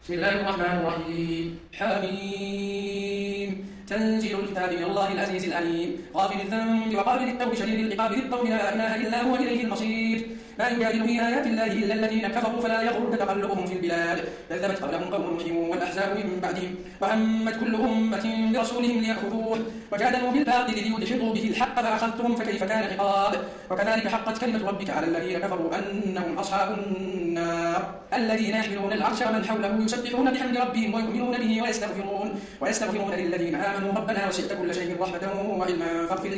بسم الله الرحمن الرحيم. حميم. تنزيل الكتاب من الله العزيز العليم غافر الذنب وقابل التوب شديد العقاب ذي الطول لا إله إلا هو إليه المصير. ما يجادل في آيات الله إلا الذين كفروا فلا يغرك تقلبهم في البلاد. كذبت قبلهم قوم نوح والأحزاب من بعدهم وهمت كل أمة برسولهم ليأخذوه وجادلوا بالباطل ليدحضوا به الحق فأخذتهم فكيف كان عقاب. وكذلك حقت كلمة ربك على الذين كفروا أنهم أصحاب النار الذين يحملون العرش ومن حوله يسبحون بحمد ربهم ويؤمنون به ويستغفرون للذين آمنوا ربنا وسعت كل شيء رحمة وعلما فاغفر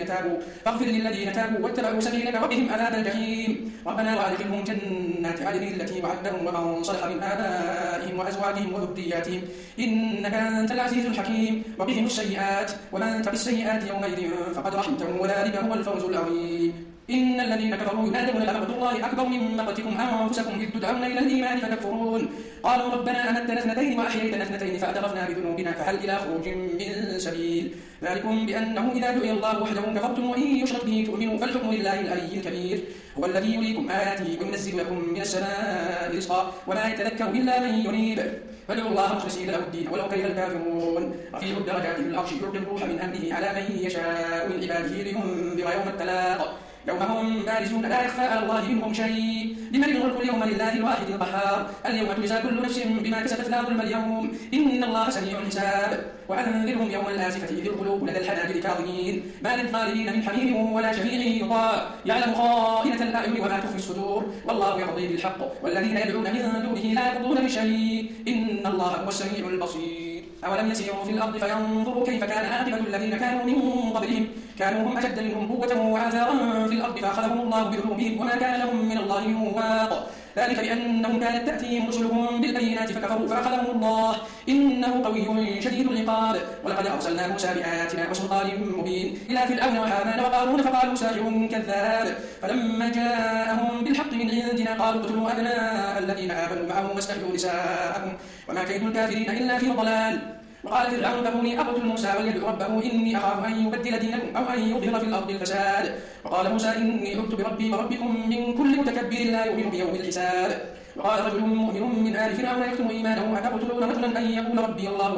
للذين تابوا واتبعوا سبيلك وقهم عذاب الجحيم. ربنا وأدخلهم جنات عدن التي وعدتهم ومن صلح من آبائهم وأزواجهم وذرياتهم إنك أنت العزيز الحكيم. وقهم السيئات ومن تق السيئات يومئذ فقد رحمته وذلك هو الفوز العظيم. إن الذين كفروا ينادون لمقت الله أكبر من مقتكم أنفسكم إذ تدعون إلى الإيمان فتكفرون. قالوا ربنا أمتنا اثنتين وأحييتنا اثنتين فاعترفنا بذنوبنا فهل إلى خروج من سبيل. ذلكم بأنه إذا دعي الله وحده كفرتم وإن يشرك به تؤمنوا فالحكم لله العلي الكبير. هو الذي يريكم آياته وينزل لكم من السماء رزقا وما يتذكر إلا من ينيب. فادعوا الله مخلصين له الدين ولو كره الكافرون. رفيع الدرجات في العرش يلقي الروح من أمره على من يشاء من عباده لينذر يوم التلاق يوم هم بارزون لا يخفى على الله منهم شيء. لمن الملك اليوم لله الواحد القهار. اليوم تجزى كل نفس بما كسبت لا ظلم اليوم إن الله سريع الحساب. وأنذرهم يوم الآزفة إذ القلوب لدى الحناجر كاظمين ما للظالمين من حميم ولا شفيع يطاع يعلم خائنة الأعين وما تخفي الصدور والله يقضي بالحق والذين يدعون من دونه لا يقضون بشيء إن الله هو السميع البصير. أولم يسيروا في الأرض فينظروا كيف كان عاقبة الذين كانوا من قبلهم كانوا هم أشد منهم قوة وآثارا في الأرض فأخذهم الله بذنوبهم وما كان لهم من الله من واق. ذلك بأنهم كانت تأتيهم رسلهم بالبينات فكفروا فأخذهم الله إنه قوي شديد العقاب. ولقد أرسلنا موسى بآياتنا وسلطان مبين إلى فرعون وهامان وقارون فقالوا ساحر كذاب. فلما جاءهم بالحق من عندنا قالوا اقتلوا أبناء الذين آمنوا معه واستحيوا نساءهم وما كيد الكافرين إلا في ضلال. وقال فرعون ذروني أقتل موسى وليدع ربه إني أخاف أن يبدل دينكم أو أن يظهر في الأرض الفساد. وقال موسى إني عدت بربي وربكم من كل متكبر لا يؤمن بيوم الحساب. وقال رجل مؤمن من آل فرعون يكتم إيمانه أتقتلون رجلا أن يقول ربي الله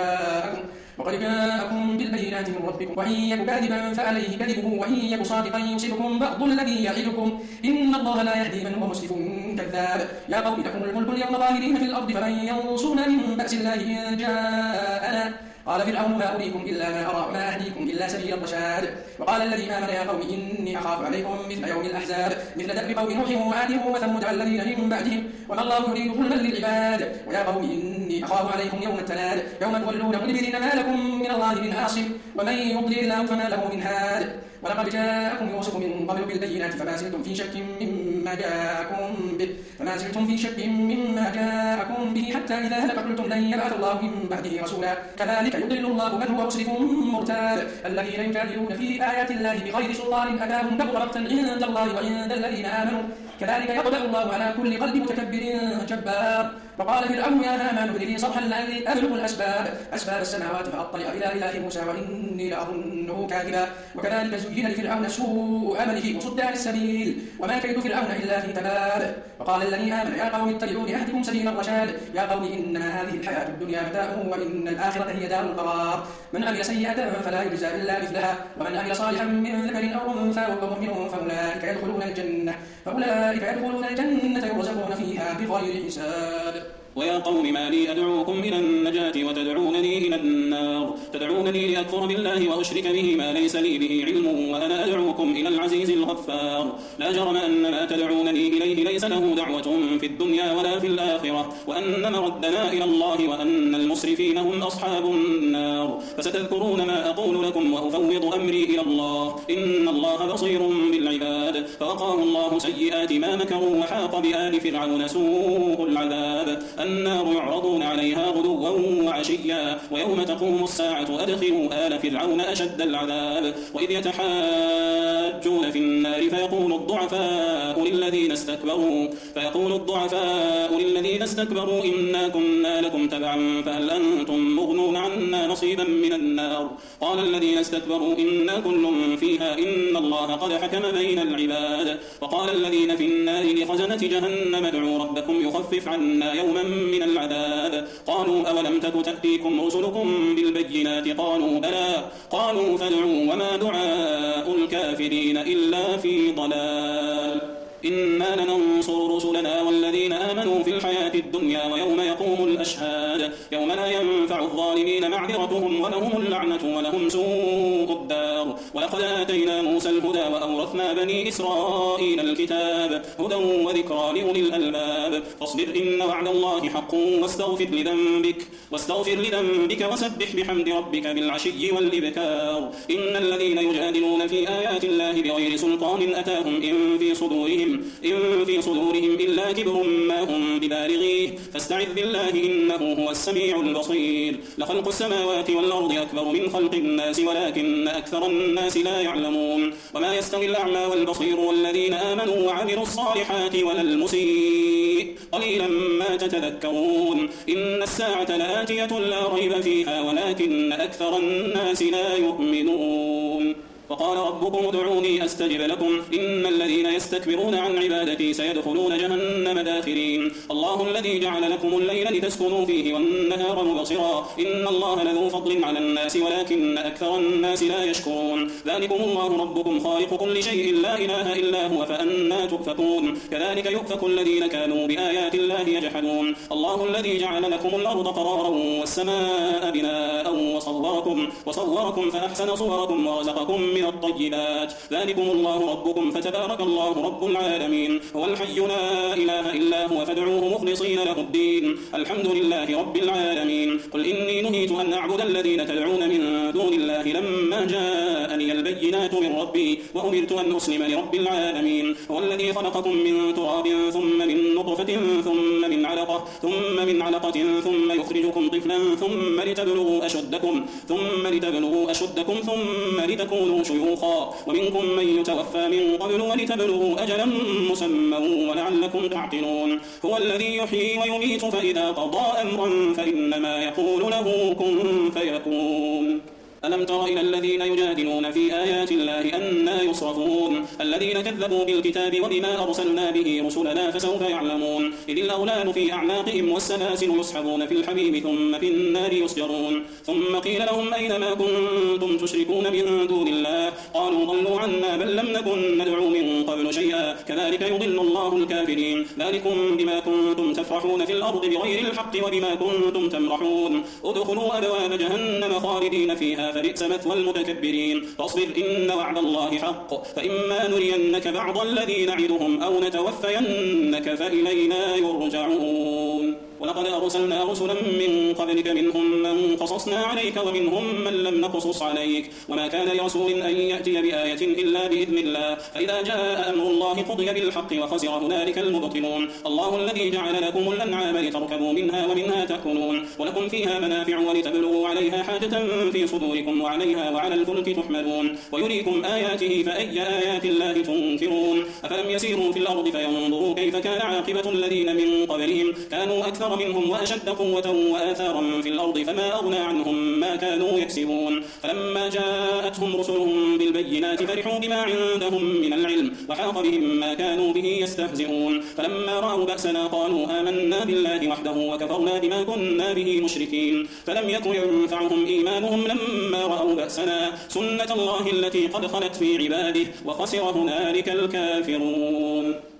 وقد جاءكم بالبينات من ربكم وإن يك كاذبا فعليه كذبه وإن يك صادقا يصبكم بعض الذي يعدكم إن الله لا يهدي من هو مسرف كذاب. يا قوم لكم الملك اليوم ظاهرين في الأرض فمن ينصرنا من بأس الله إن جاءنا. قال فرعون ما أريكم إلا ما أرى وما أهديكم إلا سبيل الرشاد. وقال الذي آمن يا قوم إني أخاف عليكم مثل يوم الأحزاب مثل دأب قوم نوح وعاد وثمود الذين من بعدهم وما الله يريد ظلما للعباد. ويا قوم إني أخاف عليكم يوم التناد يوم تولون مدبرين ما لكم من الله من عاصم ومن يضلل الله فما له من هاد. ولقد جاءكم يوسف من قبل بالبينات فما زلتم في شك مما جاءكم به حتى إذا هلك قلتم لن يبعث الله من بعده رسولا كذلك يضل الله من هو مسرف مرتاب. الذين يجادلون في آيات الله بغير سلطان أتاهم كبر مقتا عند الله وعند الذين آمنوا كذلك يطبع الله على كل قلب متكبر جبار. وقال فرعون يا هامان ابن لي صرحا لعلي أبلغ أسباب السماوات فأطلع إلى إله موسى وإني لأظنه كاذبا. وكذلك زين لفرعون سوء عمله وصد عن السبيل وما كيد فرعون إلا في تباب. وقال الذي آمن يا قوم اتبعون أهدكم سبيل الرشاد. يا قوم إنما هذه الحياة الدنيا متاع وإن الآخرة هي دار القرار. من عمل سيئة فلا يجزى إلا مثلها ومن عمل صالحا من ذكر أو أنثى وهو مؤمن فأولئك يدخلون الجنة يرزقون فيها بغير حساب. ويا قوم ما لي أدعوكم إلى النجاة وتدعونني إلى النار. تدعونني لأكفر بالله وأشرك به ما ليس لي به علم وأنا أدعوكم إلى العزيز الغفار. لا جرم أن ما تدعونني إليه ليس له دعوة في الدنيا ولا في الآخرة وأن مردنا إلى الله وأن المسرفين هم أصحاب النار. فستذكرون ما أقول لكم وأفوض أمري إلى الله إن الله بصير بالعباد. فوقاه الله سيئات ما مكروا وحاق بآل فرعون سوء العذاب. النار يعرضون عليها غدوا وعشيا ويوم تقوم الساعة أدخلوا آل فرعون أشد العذاب. وإذ يتحاجون في النار فيقول الضعفاء للذين استكبروا إنا كنا لكم تبعا فهل أنتم مغنون عنا نصيبا من النار. قال الذين استكبروا إنا كل فيها إن الله قد حكم بين العباد. وقال الذين في النار لخزنة جهنم ادعوا ربكم يخفف عنا يوما من العذاب قالوا أولم تك تأتيكم رسلكم بالبينات قالوا بلى قالوا فادعوا وما دعاء الكافرين إلا في ضلال إنا لننصر رسلنا والذين آمنوا في الحياة الدنيا ويوم يقوم الأشهاد يوم لا ينفع الظالمين معذرتهم ولهم اللعنة ولهم سوء الدار ولقد آتينا موسى الهدى وأورثنا بني إسرائيل الكتاب هدى وذكرى لأولي الألباب فاصبر إن وعد الله حق واستغفر لذنبك وسبح بحمد ربك بالعشي والإبكار إن الذين يجادلون في آيات الله بغير سلطان أتاهم إن في صدورهم إلا كبر ما هم ببالغيه فاستعذ بالله إنه هو السميع البصير لخلق السماوات والأرض أكبر من خلق الناس ولكن أكثر الناس لا يعلمون وما يستوي الأعمى والبصير والذين آمنوا وعملوا الصالحات ولا المسيء قليلا ما تتذكرون إن الساعة لآتية لا ريب فيها ولكن أكثر الناس لا يؤمنون وقال ربكم ادعوني أستجب لكم إن الذين يستكبرون عن عبادتي سيدخلون جهنم داخرين الله الذي جعل لكم الليل لتسكنوا فيه والنهار مبصرا إن الله لذو فضل على الناس ولكن أكثر الناس لا يشكرون ذلكم الله ربكم خالق كل شيء لا إله إلا هو فأنا تؤفكون كذلك يؤفك الذين كانوا بآيات الله يجحدون الله الذي جعل لكم الأرض قرارا والسماء بناء وصوركم فأحسن صوركم ورزقكم من الطيبات ذلكم الله ربكم فتبارك الله رب العالمين هو الحي لا إله إلا هو فادعوه مخلصين له الدين الحمد لله رب العالمين قل إني نهيت أن أعبد الذين تدعون من دون الله لما جاءني البينات من ربي وأمرت أن أسلم لرب العالمين هو الذي خلقكم من تراب ثم من نطفة ثم من علقة ثم يخرجكم طفلا ثم لتبلغوا أشدكم ثم لتكونوا شيوخا ومنكم من يتوفى من قبل ولتبلغوا أجلا مسمى ولعلكم تعقلون هو الذي يحيي ويميت فإذا قضى أمرا فإنما يقول له كن فيكون ألم تر إلى الذين يجادلون في آيات الله أنى يصرفون الذين كذبوا بالكتاب وبما أرسلنا به رسلنا فسوف يعلمون إذ الأغلال في أعناقهم والسلاسل يسحبون في الحميم ثم في النار يسجرون ثم قيل لهم أين ما كنتم تشركون من دون الله قالوا ضلوا عنا بل لم نكن ندعو من قبل شيئا كذلك يضل الله الكافرين ذلكم بما كنتم تفرحون في الأرض بغير الحق وبما كنتم تمرحون ادخلوا أبواب جهنم خالدين فيها فبئس مثوى المتكبرين فاصبر إن وعد الله حق فإما نرينك بعض الذي نعدهم أو نتوفينك فإلينا يرجعون ولقد أرسلنا رسلا من قبلك منهم من قصصنا عليك ومنهم من لم نقصص عليك وما كان لرسول أن يأتي بآية إلا بإذن الله فإذا جاء أمر الله قضي بالحق وخسر هنالك المبطلون الله الذي جعل لكم الأنعام لتركبوا منها ومنها تأكلون ولكم فيها منافع ولتبلغوا عليها حاجة في صدوركم وعليها وعلى الفلك تحملون ويريكم آياته فأي آيات الله تنكرون أفلم يسيروا في الأرض فينظروا كيف كان عاقبة الذين من قبلهم كانوا أكثر منهم وأشد قوة وآثارا في الأرض فما أغنى عنهم ما كانوا يكسبون فلما جاءتهم رسلهم بالبينات فرحوا بما عندهم من العلم وحاق بهم ما كانوا به يستهزئون فلما رأوا بأسنا قالوا آمنا بالله وحده وكفرنا بما كنا به مشركين فلم يكن ينفعهم إيمانهم لما رأوا بأسنا سنة الله التي قد خلت في عباده وخسر هنالك الكافرون